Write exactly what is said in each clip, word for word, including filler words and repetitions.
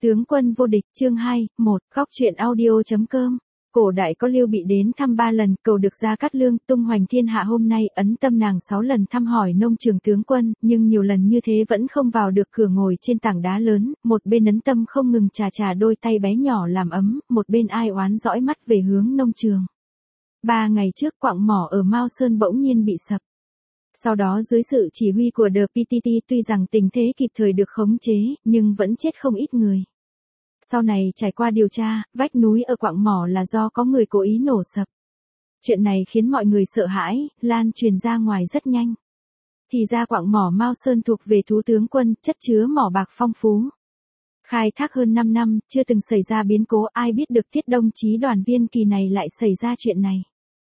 Tướng quân vô địch, chương hai, một, góc truyện audio.com. Cổ đại có Lưu Bị đến thăm ba lần, cầu được Gia Cát Lương, tung hoành thiên hạ. Hôm nay ấn tâm nàng sáu lần thăm hỏi nông trường tướng quân, nhưng nhiều lần như thế vẫn không vào được cửa. Ngồi trên tảng đá lớn, một bên ấn tâm không ngừng chà chà đôi tay bé nhỏ làm ấm, một bên ai oán dõi mắt về hướng nông trường. Ba ngày trước quặng mỏ ở Mao Sơn bỗng nhiên bị sập. Sau đó dưới sự chỉ huy của The pê tê tê, tuy rằng tình thế kịp thời được khống chế, nhưng vẫn chết không ít người. Sau này trải qua điều tra, vách núi ở quặng mỏ là do có người cố ý nổ sập. Chuyện này khiến mọi người sợ hãi, lan truyền ra ngoài rất nhanh. Thì ra quặng mỏ Mao Sơn thuộc về Thú tướng quân, chất chứa mỏ bạc phong phú. Khai thác hơn năm năm, chưa từng xảy ra biến cố. Ai biết được Tiết Đồng chí đoàn viên kỳ này lại xảy ra chuyện này.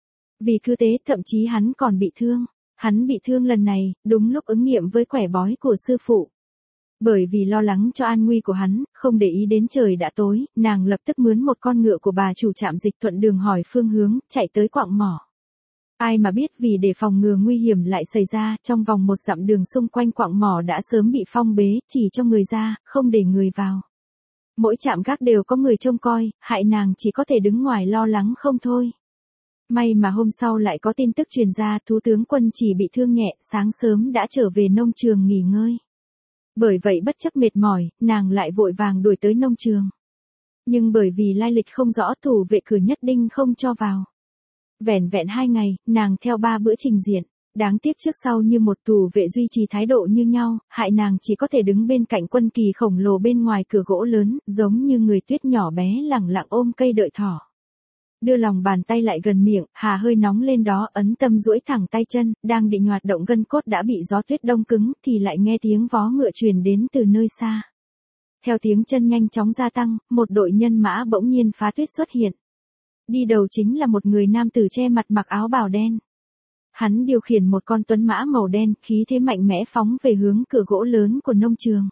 Vì cứ thế, thậm chí hắn còn bị thương. Hắn bị thương lần này, đúng lúc ứng nghiệm với quẻ bói của sư phụ. Bởi vì lo lắng cho an nguy của hắn, không để ý đến trời đã tối, nàng lập tức mướn một con ngựa của bà chủ trạm dịch thuận đường hỏi phương hướng, chạy tới quặng mỏ. Ai mà biết vì để phòng ngừa nguy hiểm lại xảy ra, trong vòng một dặm đường xung quanh quặng mỏ đã sớm bị phong bế, chỉ cho người ra, không để người vào. Mỗi trạm gác đều có người trông coi, hại nàng chỉ có thể đứng ngoài lo lắng không thôi. May mà hôm sau lại có tin tức truyền ra, Thú tướng quân chỉ bị thương nhẹ, sáng sớm đã trở về nông trường nghỉ ngơi. Bởi vậy bất chấp mệt mỏi, nàng lại vội vàng đuổi tới nông trường. Nhưng bởi vì lai lịch không rõ, thủ vệ cửa nhất định không cho vào. Vẻn vẹn hai ngày, nàng theo ba bữa trình diện. Đáng tiếc trước sau như một thủ vệ duy trì thái độ như nhau, hại nàng chỉ có thể đứng bên cạnh quân kỳ khổng lồ bên ngoài cửa gỗ lớn, giống như người tuyết nhỏ bé lẳng lặng ôm cây đợi thỏ. Đưa lòng bàn tay lại gần miệng, hà hơi nóng lên đó, ấn tâm duỗi thẳng tay chân, đang định hoạt động gân cốt đã bị gió tuyết đông cứng, thì lại nghe tiếng vó ngựa truyền đến từ nơi xa. Theo tiếng chân nhanh chóng gia tăng, một đội nhân mã bỗng nhiên phá tuyết xuất hiện. Đi đầu chính là một người nam tử che mặt mặc áo bào đen. Hắn điều khiển một con tuấn mã màu đen, khí thế mạnh mẽ phóng về hướng cửa gỗ lớn của nông trường.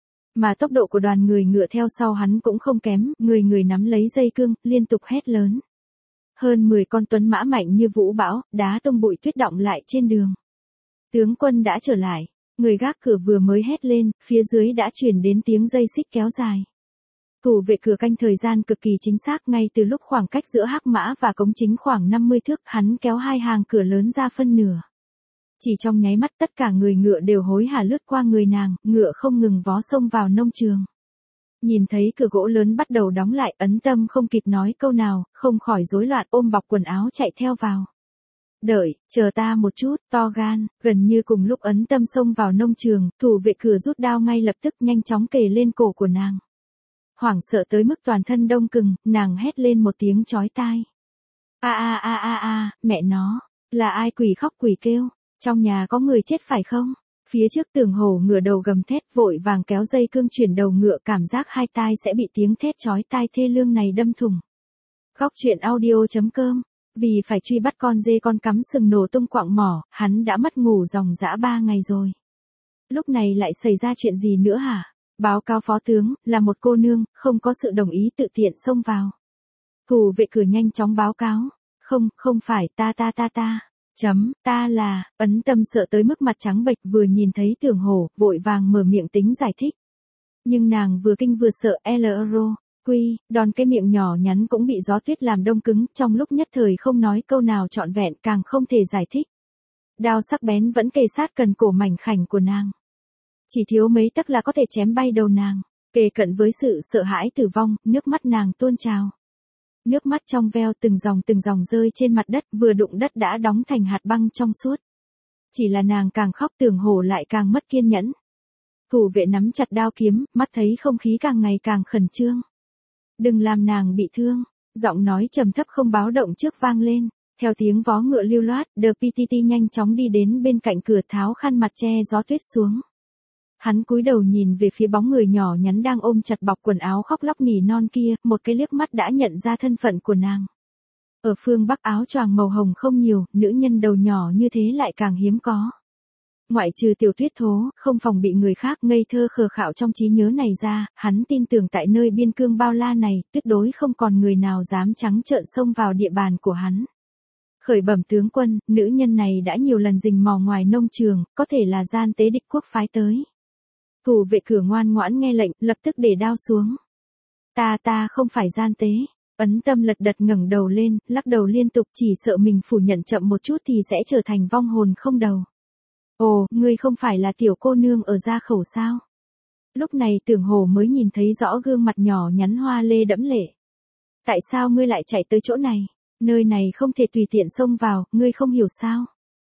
Mà tốc độ của đoàn người ngựa theo sau hắn cũng không kém, người người nắm lấy dây cương, liên tục hét lớn. Hơn mười con tuấn mã mạnh như vũ bão, đá tung bụi tuyết đọng lại trên đường. Tướng quân đã trở lại, người gác cửa vừa mới hét lên, phía dưới đã truyền đến tiếng dây xích kéo dài. Thủ vệ cửa canh thời gian cực kỳ chính xác, ngay từ lúc khoảng cách giữa hắc mã và cống chính khoảng năm mươi thước, hắn kéo hai hàng cửa lớn ra phân nửa. Chỉ trong nháy mắt tất cả người ngựa đều hối hả lướt qua người nàng, ngựa không ngừng vó xông vào nông trường. Nhìn thấy cửa gỗ lớn bắt đầu đóng lại, ấn tâm không kịp nói câu nào, không khỏi rối loạn ôm bọc quần áo chạy theo vào. Đợi, chờ ta một chút, to gan, gần như cùng lúc ấn tâm xông vào nông trường, thủ vệ cửa rút đao ngay lập tức nhanh chóng kề lên cổ của nàng. Hoảng sợ tới mức toàn thân đông cứng, nàng hét lên một tiếng chói tai. A a a a a, mẹ nó, là ai quỷ khóc quỷ kêu, trong nhà có người chết phải không? Phía trước tường hổ ngựa đầu gầm thét, vội vàng kéo dây cương chuyển đầu ngựa, cảm giác hai tai sẽ bị tiếng thét chói tai thê lương này đâm thủng. Góc truyện audio.com. Vì phải truy bắt con dê con cắm sừng nổ tung quặng mỏ, hắn đã mất ngủ ròng rã ba ngày rồi. Lúc này lại xảy ra chuyện gì nữa hả? Báo cáo phó tướng, là một cô nương, không có sự đồng ý tự tiện xông vào. Thủ vệ cửa nhanh chóng báo cáo. Không, không phải, ta ta ta ta. Chấm, ta là, ấn tâm sợ tới mức mặt trắng bệch, vừa nhìn thấy tưởng hổ, vội vàng mở miệng tính giải thích. Nhưng nàng vừa kinh vừa sợ, lro, quy, đòn cái miệng nhỏ nhắn cũng bị gió tuyết làm đông cứng, trong lúc nhất thời không nói câu nào trọn vẹn, càng không thể giải thích. Đao sắc bén vẫn kề sát cần cổ mảnh khảnh của nàng. Chỉ thiếu mấy tấc là có thể chém bay đầu nàng, kề cận với sự sợ hãi tử vong, nước mắt nàng tuôn trào. Nước mắt trong veo từng dòng từng dòng rơi trên mặt đất, vừa đụng đất đã đóng thành hạt băng trong suốt. Chỉ là nàng càng khóc tưởng hổ lại càng mất kiên nhẫn. Thủ vệ nắm chặt đao kiếm, mắt thấy không khí càng ngày càng khẩn trương. Đừng làm nàng bị thương, giọng nói trầm thấp không báo động trước vang lên. Theo tiếng vó ngựa lưu loát, The pê tê tê nhanh chóng đi đến bên cạnh cửa, tháo khăn mặt che gió tuyết xuống. Hắn cúi đầu nhìn về phía bóng người nhỏ nhắn đang ôm chặt bọc quần áo khóc lóc nỉ non kia, một cái liếc mắt đã nhận ra thân phận của nàng. Ở phương Bắc áo choàng màu hồng không nhiều, nữ nhân đầu nhỏ như thế lại càng hiếm có. Ngoại trừ Tiểu Tuyết Thố, không phòng bị người khác ngây thơ khờ khạo trong trí nhớ này ra, hắn tin tưởng tại nơi biên cương bao la này, tuyệt đối không còn người nào dám trắng trợn xông vào địa bàn của hắn. Khởi bẩm tướng quân, nữ nhân này đã nhiều lần rình mò ngoài nông trường, có thể là gian tế địch quốc phái tới. Thủ vệ cửa ngoan ngoãn nghe lệnh, lập tức để đao xuống. Ta ta không phải gian tế. Ấn Tâm lật đật ngẩng đầu lên, lắc đầu liên tục, chỉ sợ mình phủ nhận chậm một chút thì sẽ trở thành vong hồn không đầu. Ồ, ngươi không phải là tiểu cô nương ở gia khẩu sao? Lúc này Tưởng Hồ mới nhìn thấy rõ gương mặt nhỏ nhắn hoa lê đẫm lệ. Tại sao ngươi lại chạy tới chỗ này? Nơi này không thể tùy tiện xông vào, ngươi không hiểu sao?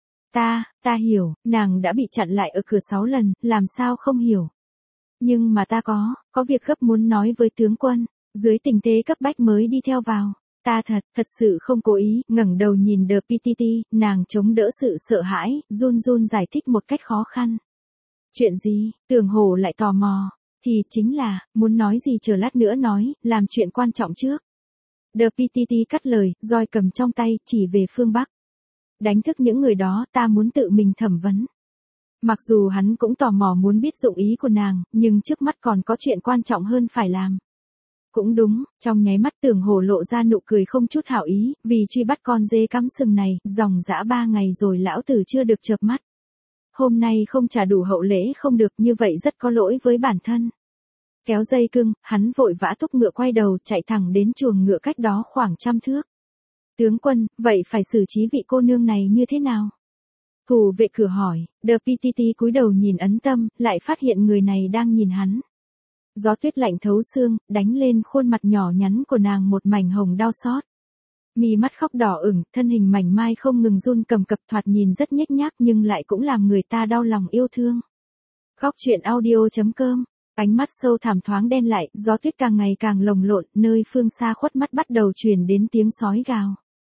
Ta, ta hiểu, nàng đã bị chặn lại ở cửa sáu lần, làm sao không hiểu? Nhưng mà ta có, có việc gấp muốn nói với tướng quân, dưới tình thế cấp bách mới đi theo vào. Ta thật, thật sự không cố ý, ngẩng đầu nhìn The pê tê tê, nàng chống đỡ sự sợ hãi, run run giải thích một cách khó khăn. Chuyện gì? Tưởng Hồ lại tò mò. Thì chính là, muốn nói gì chờ lát nữa nói, làm chuyện quan trọng trước. The pê tê tê cắt lời, roi cầm trong tay, chỉ về phương Bắc. Đánh thức những người đó, ta muốn tự mình thẩm vấn. Mặc dù hắn cũng tò mò muốn biết dụng ý của nàng, nhưng trước mắt còn có chuyện quan trọng hơn phải làm. Cũng đúng, trong nháy mắt Tưởng Hồ lộ ra nụ cười không chút hảo ý, vì truy bắt con dê cắm sừng này, dòng dã ba ngày rồi lão tử chưa được chợp mắt. Hôm nay không trả đủ hậu lễ không được, như vậy rất có lỗi với bản thân. Kéo dây cưng, hắn vội vã thúc ngựa quay đầu chạy thẳng đến chuồng ngựa cách đó khoảng trăm thước. Tướng quân, vậy phải xử trí vị cô nương này như thế nào? Thủ vệ cửa hỏi, The pê tê tê cúi đầu nhìn Ấn Tâm, lại phát hiện người này đang nhìn hắn. Gió tuyết lạnh thấu xương, đánh lên khuôn mặt nhỏ nhắn của nàng một mảnh hồng đau xót. Mi mắt khóc đỏ ửng, thân hình mảnh mai không ngừng run cầm cập, thoạt nhìn rất nhếch nhác nhưng lại cũng làm người ta đau lòng yêu thương. Góc truyện audio chấm com. Ánh mắt sâu thẳm thoáng đen lại, gió tuyết càng ngày càng lồng lộn, nơi phương xa khuất mắt bắt đầu truyền đến tiếng sói gào.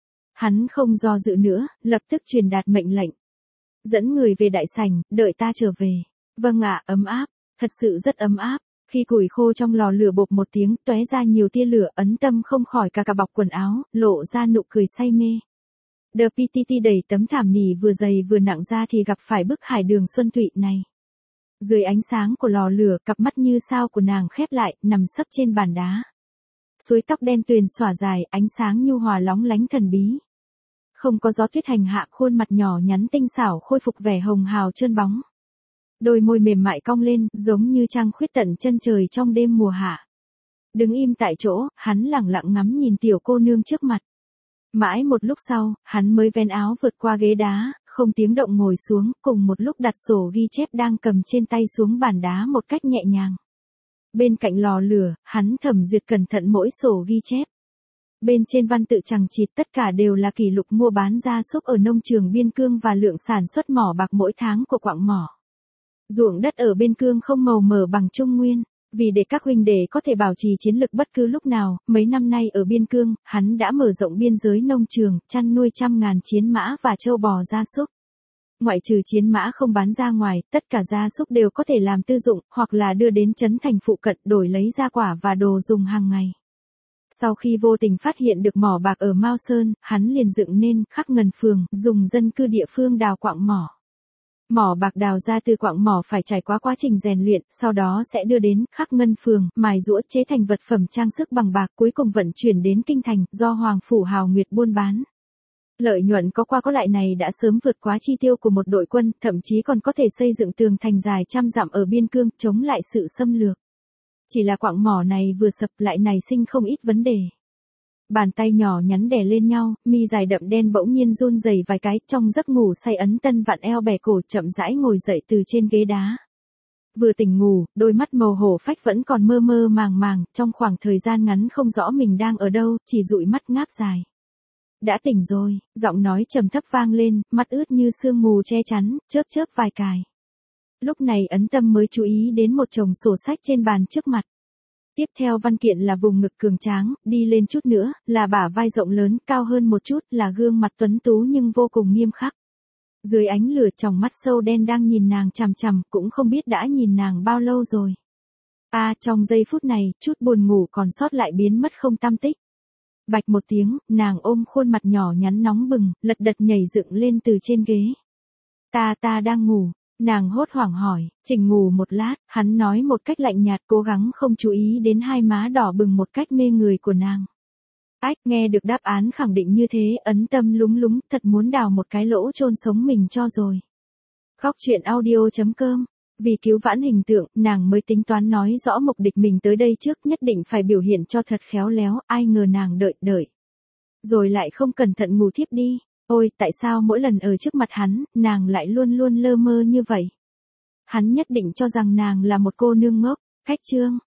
Hắn không do dự nữa, lập tức truyền đạt mệnh lệnh. Dẫn người về đại sảnh, đợi ta trở về. Vâng ạ, ấm áp, thật sự rất ấm áp. Khi củi khô trong lò lửa bộp một tiếng, tóe ra nhiều tia lửa, Ấn Tâm không khỏi cà cà bọc quần áo, lộ ra nụ cười say mê. The pê tê tê đẩy tấm thảm nỉ vừa dày vừa nặng ra thì gặp phải bức hải đường xuân thụy này. Dưới ánh sáng của lò lửa, cặp mắt như sao của nàng khép lại, nằm sấp trên bàn đá. Suối tóc đen tuyền xõa dài, ánh sáng nhu hòa lóng lánh thần bí. Không có gió tuyết hành hạ, khuôn mặt nhỏ nhắn tinh xảo khôi phục vẻ hồng hào trơn bóng. Đôi môi mềm mại cong lên, giống như trăng khuyết tận chân trời trong đêm mùa hạ. Đứng im tại chỗ, hắn lẳng lặng ngắm nhìn tiểu cô nương trước mặt. Mãi một lúc sau, hắn mới vén áo vượt qua ghế đá, không tiếng động ngồi xuống, cùng một lúc đặt sổ ghi chép đang cầm trên tay xuống bàn đá một cách nhẹ nhàng. Bên cạnh lò lửa, hắn thẩm duyệt cẩn thận mỗi sổ ghi chép. Bên trên văn tự chằng chịt tất cả đều là kỷ lục mua bán gia súc ở nông trường Biên Cương và lượng sản xuất mỏ bạc mỗi tháng của quặng mỏ. Ruộng đất ở Biên Cương không màu mỡ bằng Trung Nguyên. Vì để các huynh đệ có thể bảo trì chiến lực bất cứ lúc nào, mấy năm nay ở Biên Cương, hắn đã mở rộng biên giới nông trường, chăn nuôi trăm ngàn chiến mã và trâu bò gia súc. Ngoại trừ chiến mã không bán ra ngoài, tất cả gia súc đều có thể làm tư dụng, hoặc là đưa đến trấn thành phụ cận đổi lấy gia quả và đồ dùng hàng ngày. Sau khi vô tình phát hiện được mỏ bạc ở Mao Sơn, hắn liền dựng nên Khắc Ngân Phường, dùng dân cư địa phương đào quặng mỏ. Mỏ bạc đào ra từ quặng mỏ phải trải qua quá trình rèn luyện, sau đó sẽ đưa đến Khắc Ngân Phường, mài giũa chế thành vật phẩm trang sức bằng bạc, cuối cùng vận chuyển đến kinh thành, do Hoàng phủ Hào Nguyệt buôn bán. Lợi nhuận có qua có lại này đã sớm vượt quá chi tiêu của một đội quân, thậm chí còn có thể xây dựng tường thành dài trăm dặm ở Biên Cương, chống lại sự xâm lược. Chỉ là quặng mỏ này vừa sập lại nảy sinh không ít vấn đề. Bàn tay nhỏ nhắn đè lên nhau, mi dài đậm đen bỗng nhiên run rẩy vài cái, trong giấc ngủ say Ấn Tân vặn eo bẻ cổ chậm rãi ngồi dậy từ trên ghế đá. Vừa tỉnh ngủ, đôi mắt màu hổ phách vẫn còn mơ mơ màng màng, trong khoảng thời gian ngắn không rõ mình đang ở đâu, chỉ dụi mắt ngáp dài. Đã tỉnh rồi, giọng nói trầm thấp vang lên, mắt ướt như sương mù che chắn, chớp chớp vài cài. Lúc này Ấn Tâm mới chú ý đến một chồng sổ sách trên bàn trước mặt. Tiếp theo văn kiện là vùng ngực cường tráng, đi lên chút nữa, là bả vai rộng lớn, cao hơn một chút, là gương mặt tuấn tú nhưng vô cùng nghiêm khắc. Dưới ánh lửa tròng mắt sâu đen đang nhìn nàng chằm chằm, cũng không biết đã nhìn nàng bao lâu rồi. À, trong giây phút này, chút buồn ngủ còn sót lại biến mất không tăm tích. Bạch một tiếng, nàng ôm khuôn mặt nhỏ nhắn nóng bừng, lật đật nhảy dựng lên từ trên ghế. Ta ta đang ngủ. Nàng hốt hoảng hỏi, chỉnh ngủ một lát, hắn nói một cách lạnh nhạt, cố gắng không chú ý đến hai má đỏ bừng một cách mê người của nàng. Ách, nghe được đáp án khẳng định như thế, Ấn Tâm lúng lúng, thật muốn đào một cái lỗ chôn sống mình cho rồi. Góc truyện audio chấm com Vì cứu vãn hình tượng, nàng mới tính toán nói rõ mục đích mình tới đây trước, nhất định phải biểu hiện cho thật khéo léo, ai ngờ nàng đợi đợi. Rồi lại không cẩn thận ngủ thiếp đi. Ôi, tại sao mỗi lần ở trước mặt hắn, nàng lại luôn luôn lơ mơ như vậy? Hắn nhất định cho rằng nàng là một cô nương ngốc. Khách trương.